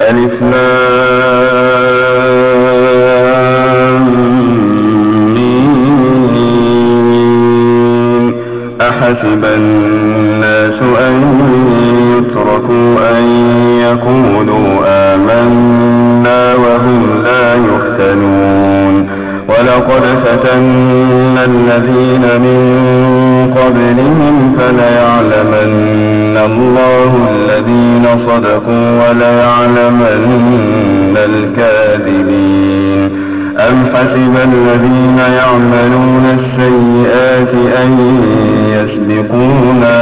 ألف لام ميم. أحسب الناس أن يتركوا أن يقولوا آمنا وهم لا يفتنون ولقد فتنا الذين من قبلهم فليعلمن الله الذين صدقوا وليعلمن الكاذبين. أم حسب الذين يعملون السيئات أن يسبقونا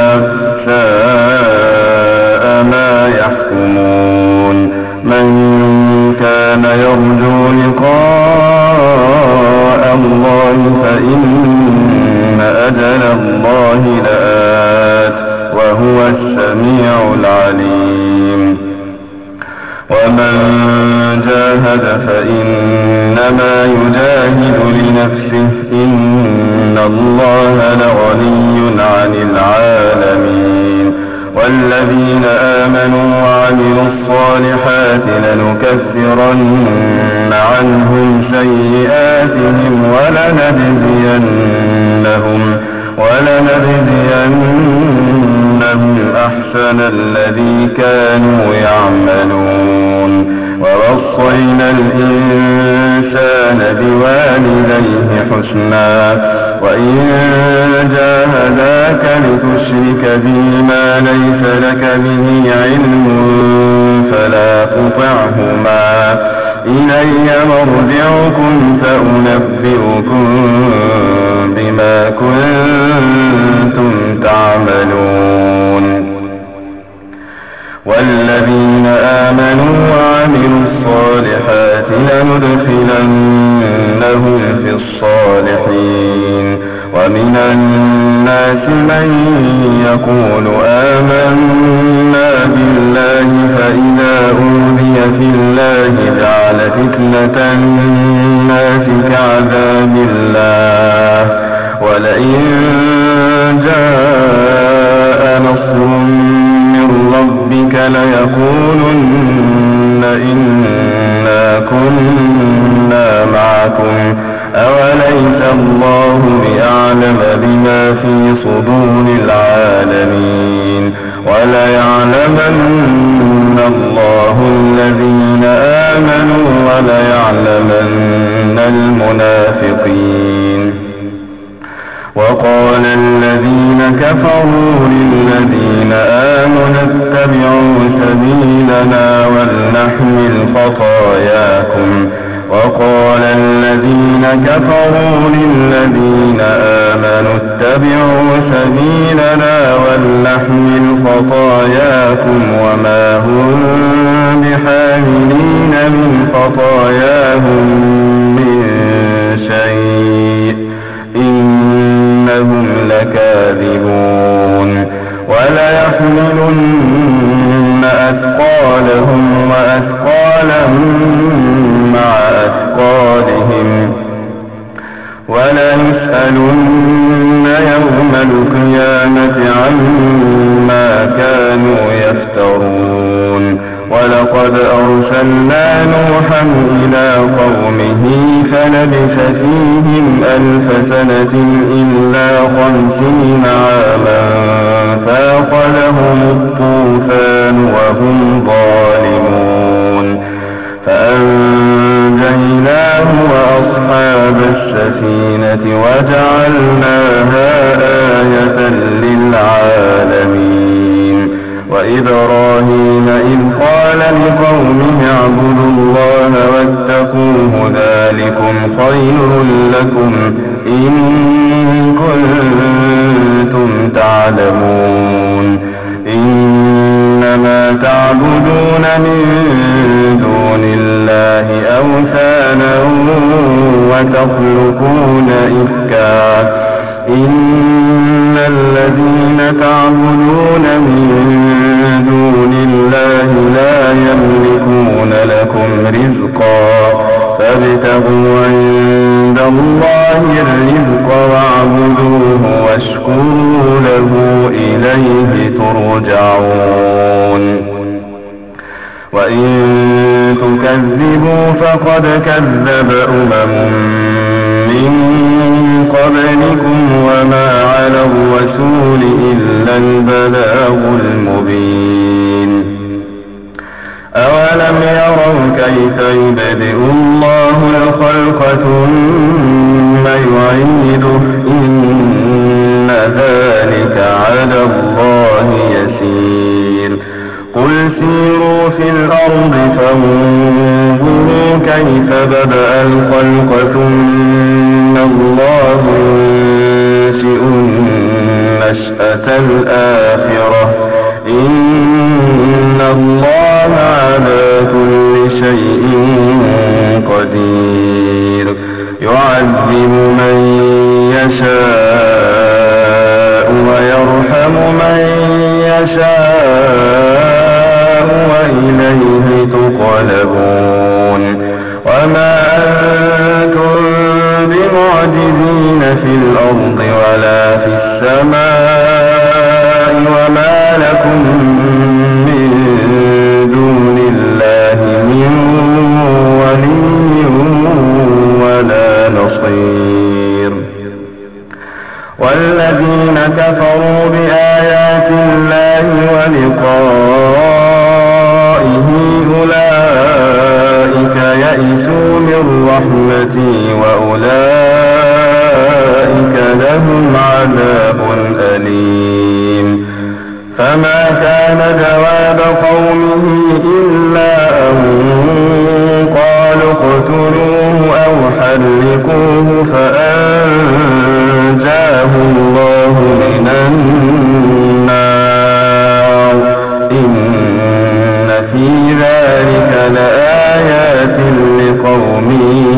ساء ما يحكمون. من كان يرجو لقاء الله فإن أجل الله لآت وهو السميع العليم. ومن جاهد فإنما يجاهد لنفسه إن الله لغني عن العالمين. والذين آمنوا وعملوا الصالحات لنكفرن عنهم سيئاتهم ولنجزينهم أحسن الذي كانوا يعملون. ووصينا الإنسان بوالديه حسنا وإن جاهداك لتشرك بي ما ليس لك به علم فلا تطعهما إلي مرجعكم فأنبئكم بما كنتم تعملون. والذين آمنوا وعملوا الصالحات لندخلنهم في الصالحين. ومن الناس من يقول آمنا بالله فإذا أوذي في الله جعل فتنة الناس كعذاب الله ولئن جاء نصر من ربك ليقولن إنا كنا معكم أوليس الله بأعلم بما في صدور العالمين. وليعلمن الله الذين آمنوا وليعلمن المنافقين. وقال الذين كفروا للذين آمنوا اتبعوا سبيلنا ولنحمل خطاياكم. وقال الذين كفروا للذين آمنوا اتبعوا سبيلنا ولنحمل خطاياكم وما هم بحاملين من خطاياهم من شيء إنهم لكاذبون. وليحملن أثقالهم وأثقالا مع أثقالهم وليسألن يوم القيامة عما كانوا يفترون. ولقد أرسلنا نوحا إلى قومه فلبث فيهم 1000 سنة إلا 50 عاما فأخذهم الطوفان وهم ظالمون فأنجيناه وأصحاب السفينة وجعلناها آية للعالمين. وإبراهيم إذ قال لقومه اعبدوا الله واتقوه ذلكم خير لكم إن كنتم تعلمون. إنما تعبدون من دون الله أوثانا وتخلقون إفكا إن الذين تعبدون من دون الله لا يملكون لكم رزقا فابتغوا عند الله الرزق واعبدوه واشكروا له إليه ترجعون. وإن تكذبوا فقد كذب من قبلكم وما على الرسول إلا البلاغ المبين. أولم يروا كيف يبدئ الله الخلق ثم يعيده إن ذلك على الله يسير. قل سيروا في الأرض فانظروا كيف بدأ الخلق ثم الله ينشئ النشأة الآخرة إن الله على كل شيء قدير. يعذب من يشاء ويرحم من يشاء وإليه تقلبون. وما أنتم بمعجزين في الأرض ولا في السماء وما لكم من دون الله من ولي ولا نصير. والذين كفروا بآيات الله ولقائه أولئك يئسوا من رحمتي وأولئك لهم عذاب أليم. فما كان جواب قومه إلا أن قالوا اقتلوه أو حرقوه فأنجاه الله من النار. إن في ذلك لآيات لقوم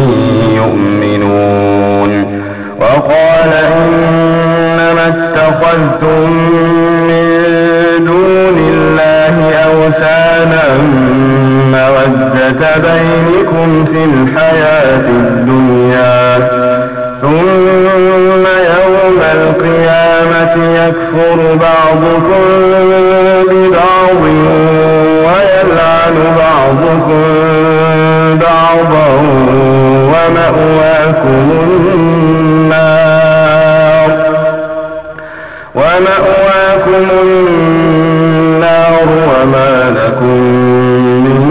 يؤمنون. وقال إنما اتخذتم من دون الله أوثانا مودة بينكم في الحياة الدنيا ثم يوم القيامة يكفر بعضكم ببعض ويلعن بعضكم بعضا ومأواكم النار وما لكم من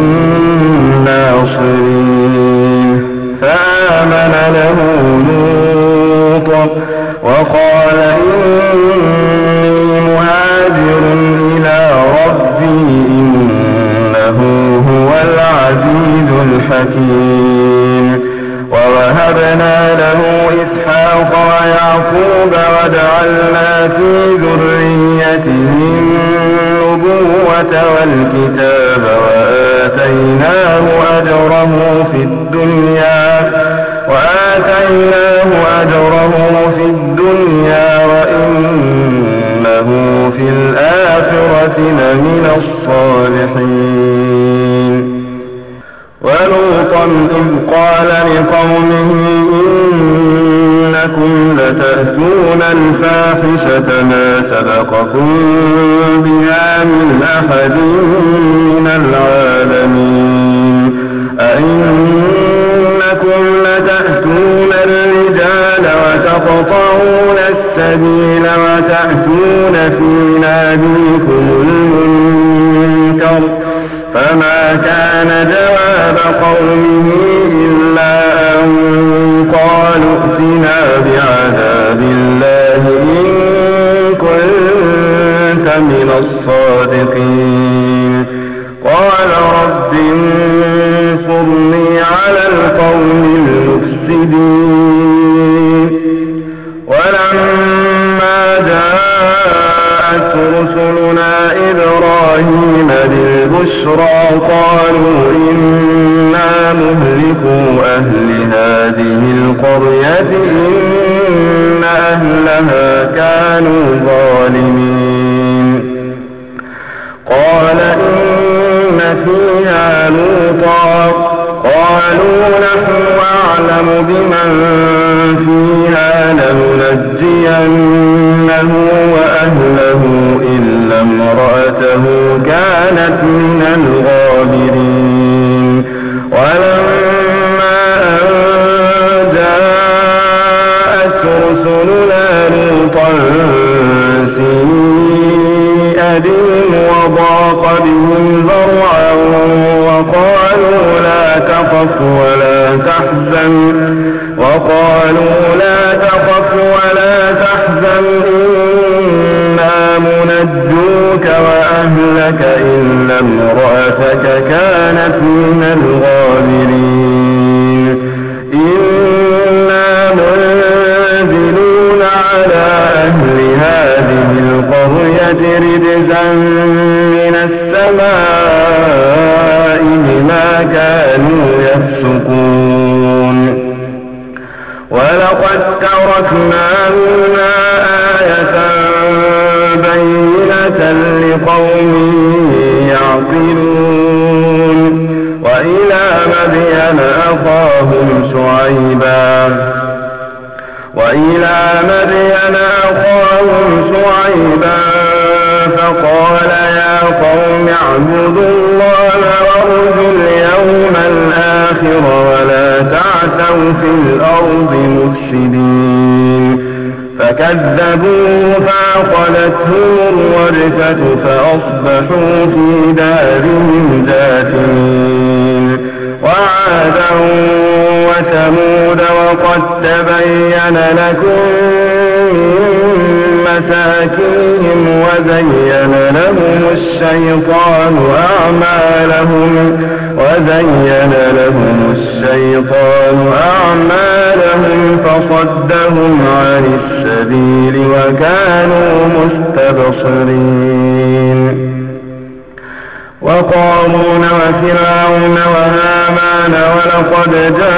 ناصرين. فآمن له لوط وقال إني مهاجر إلى ربي إنه هو العزيز الحكيم. ووهبنا له إسحاق ويعقوب وجعلنا في ذريته النبوة والكتاب وآتيناه أجره في الدنيا وإنه في الآخرة لمن الصالحين. ولوطا إذ قال لقومه إنكم لتأتون الفاحشة ما سبقكم بها من أحد من العالمين. أئنكم لتأتون الرجال وتقطعون السبيل وتأتون في ناديكم المنكر. فما كان جواب قومه إلا أن قالوا ائتنا بعذاب الله إن كنت من الصادقين. قال رب انصرني على القوم المفسدين. ولما جاءت رسلنا إبراهيم بالبشرى قالوا إنا مهلكو أهل هذه القرية إن أهلها كانوا ظالمين. قال إن فيها لوطا قالوا نحن أعلم بمن فيها لننجينه وأهله إلا امرأته كانت من الغابرين. كانت من الغابرين إنا منزلون على أهل هذه القرية رجزا من السماء بما كانوا يفسقون ولقد تركنا منها آية بينة لقوم يعقلون وإلى مدين أخاهم شعيبا فقال يا قوم اعبدوا الله وارجوا اليوم الآخر ولا تعثوا في الأرض مفسدين فكذبوه فأخذتهم الرجفة فأصبحوا في دارهم جاثمين وعادا وثمود وقد تبين لكم من مساكنهم وزين لهم الشيطان أعمالهم فصدهم عن السبيل وكانوا مستبصرين وقارون وفرعون وهامان ولقد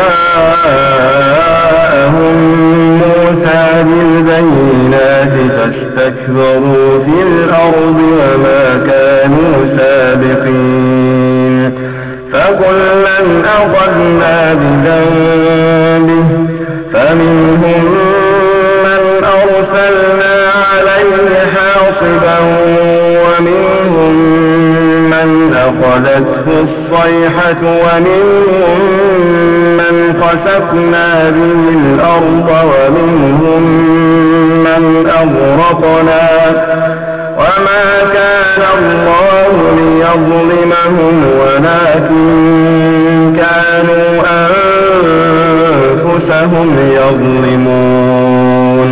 جاءهم موسى بالبينات فاستكبروا في الأرض وما كانوا سابقين فكلا أخذنا بذنبه فمنهم من أرسلنا عليه حاصبا ومنهم من أخذته الصيحة ومنهم من خسفنا به الأرض ومنهم من أغرقنا وما كان الله ليظلمهم ولكن كانوا أنفسهم يظلمون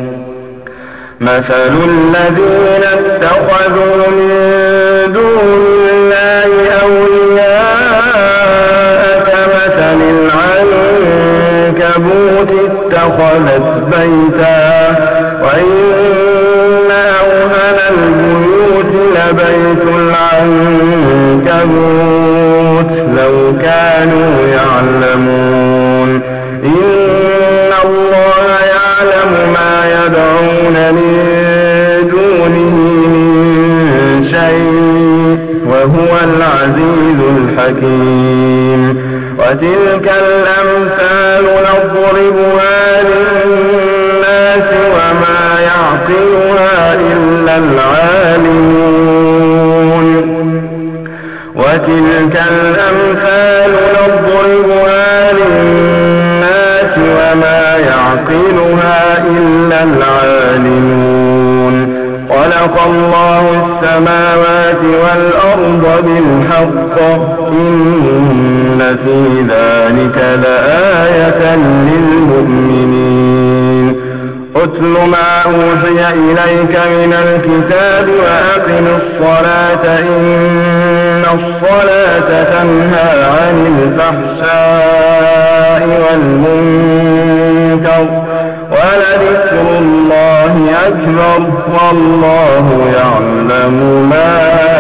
مثل الذين اتخذوا من دون الله أولياء كمثل العنكبوت اتخذت بيتا وإن أوهن البيوت لبيت العنكبوت لو كانوا يعلمون إن الله يعلم ما يدعون من دونه من شيء وهو العزيز الحكيم وتلك الأمثال نضربها للناس وما يعقلها إلا العالمون وتلك الأمثال نضربها للناس وما يعقلها إلا العالمون خلق الله السماوات والأرض بالحق إن في ذلك لآية للمؤمنين اتل ما أوحي إليك من الكتاب وأقم الصلاة إن الصلاة تنهى عن الفحشاء والمنكر ولذكر الله أكبر والله يعلم ما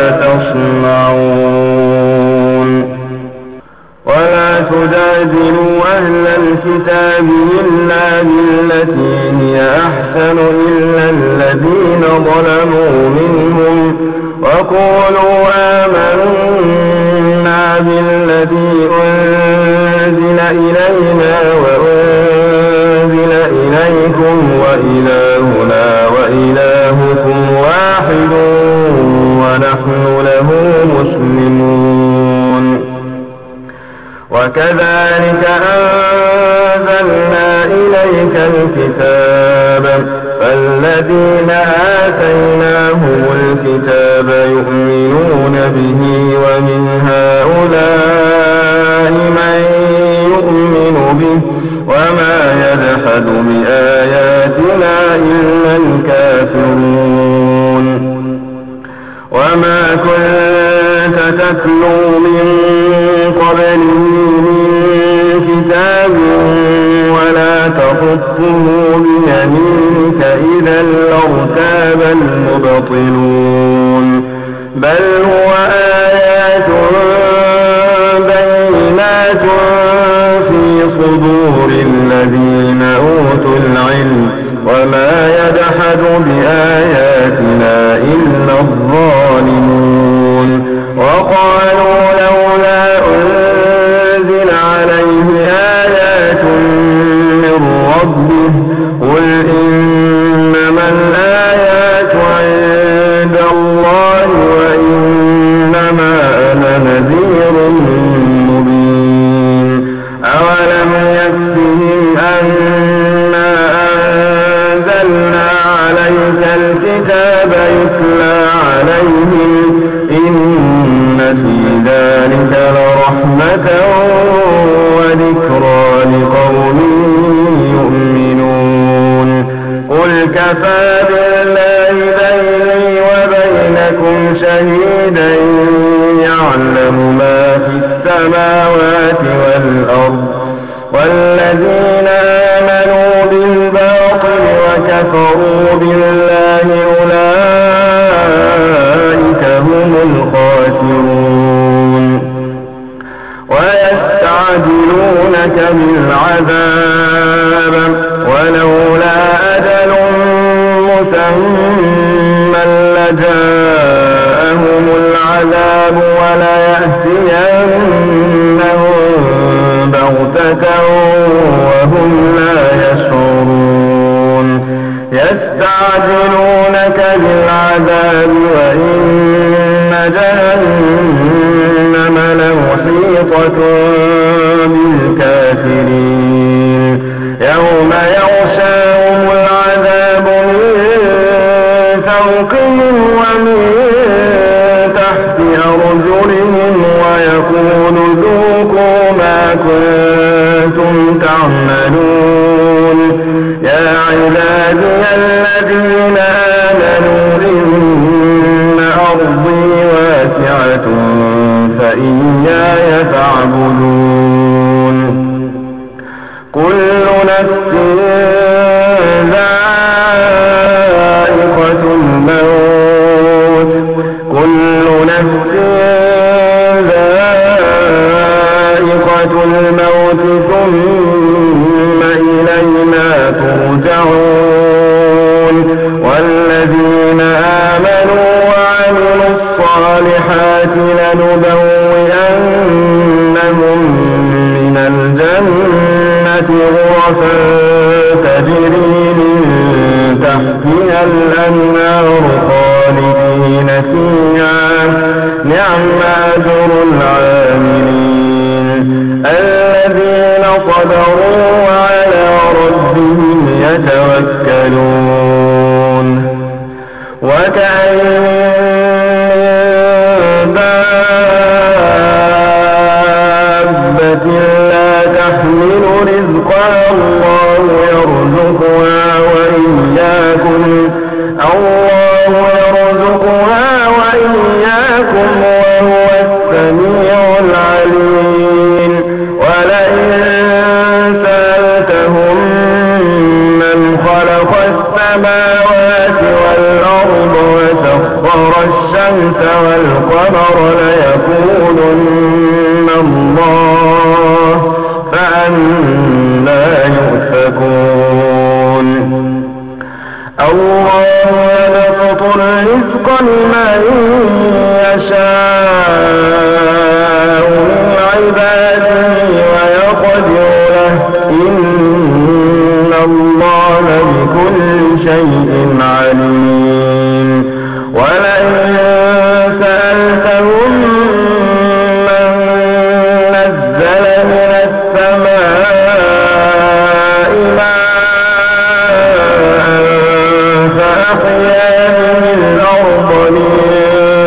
تصنعون ولا تجادلوا أهل الكتاب إلا بالتي هي أحسن إلا الذين ظلموا منهم وقولوا آمنا بالذي أنزل إلينا وأنزل إليكم وإلهنا وإلهكم واحد ونحن له مسلمون وكذلك أنزلنا إليك الكتاب فالذين آتيناهم الكتاب يؤمنون به ومن هؤلاء من يؤمن به وما يجحد بآياتنا إلا الكافرون وما كنت تتلو من قبله من كتاب ولا تخطه بيمينك إذا لارتاب المبطلون بل هو آيات بينات في صدور الذين أوتوا العلم وما يجحد بآياتنا إلا الظالمون وقالوا لولا أنزل عليه آيات من ربه قل إنما الآيات عند الله وإنما أنا نذير مبين أولم يكفهم أنا أنزلنا عليك الكتاب يتلى عليهم إن في ذلك لرحمة وذكرى لقوم يؤمنون قل كفى بالله بيني وبينكم شهيدا يعلم ما في السماوات والأرض والذين آمنوا بالباطل وكفروا بالله أولئك هم الخاسرون ويستعجلونك بالعذاب ولولا أجل مسمى لجاءهم العذاب وليأتينهم بغتة وهم لا يشعرون يستعجلونك بالعذاب وإن جهنم لمحيطة بالكافرين يوم يغشاهم العذاب من فوقهم ومن تحت أرجلهم ويقول ذوقوا ما كنتم تعملون يا عبادي الذين آمنوا إن أرضي واسعة فإياي فاعبدون كل نفس ذائقة الموت كل نفس ذائقة الموت ثم إلينا ترجعون والذين آمنوا وعملوا الصالحات لنبوئنهم من الجنة غرفا تجري من تحتها الأنهار خالدين فيها نعم أجر العاملين الذين صبروا وعلى ربهم يتوكلون وكأين من دابة لا تحمل رزقها الله يرزقها وإياكم وهو السميع العليم ولئن سألتهم من خلق السماوات والأرض وسخر الشمس والقمر ليقولن الله فأنى يؤفكون الله يبسط الرزق لمن يشاء من عباده ويقدر له إن الله بكل شيء عليم ولئن سألتهم من نزل من السماء ماء فأحيا به الأرض من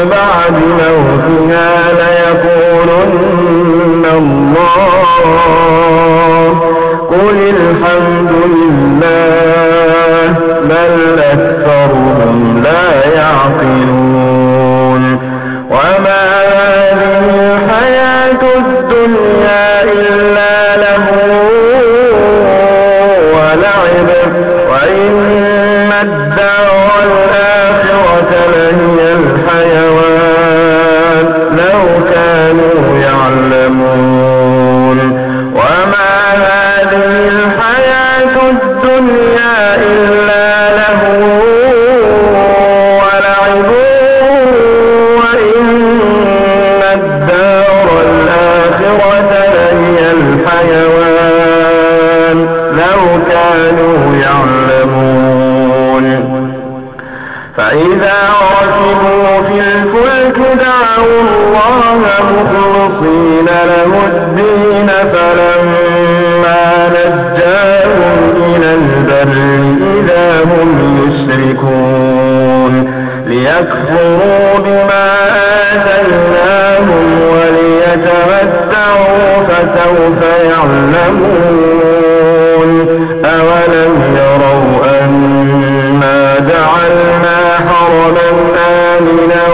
الدنيا إلا لهو ولعب وإن الدار الآخرة لهي الحيوان لو كانوا يعلمون وما هذه الحياة الدنيا إلا لهو ولعب وإن الدار الآخرة لهي الحيوان لو كانوا يعلمون فإذا ركبوا في الفلك دعوا الله مخلصين له الدين فلما نجاهم إلى البر إذا هم يشركون ليكفروا بما آتيناهم وليتمتعوا فسوف يعلمون أولم يروا أنا جعلنا حرما آمنا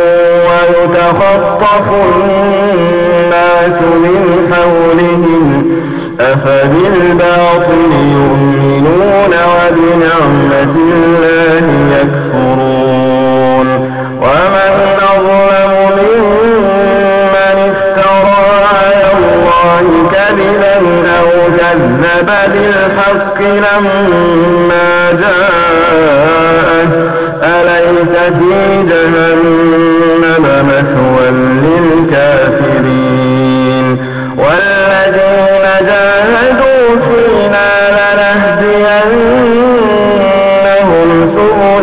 ويتخطف الناس من حولهم أفبالباطل يؤمنون وبنعمة الله يكفرون ومن أظلم ممن افترى على الله كذبا أو كذب بالحق لما جاءه أليس في جهنم مثوى للكافرين والذين جاهدوا فينا لنهدينهم سبلنا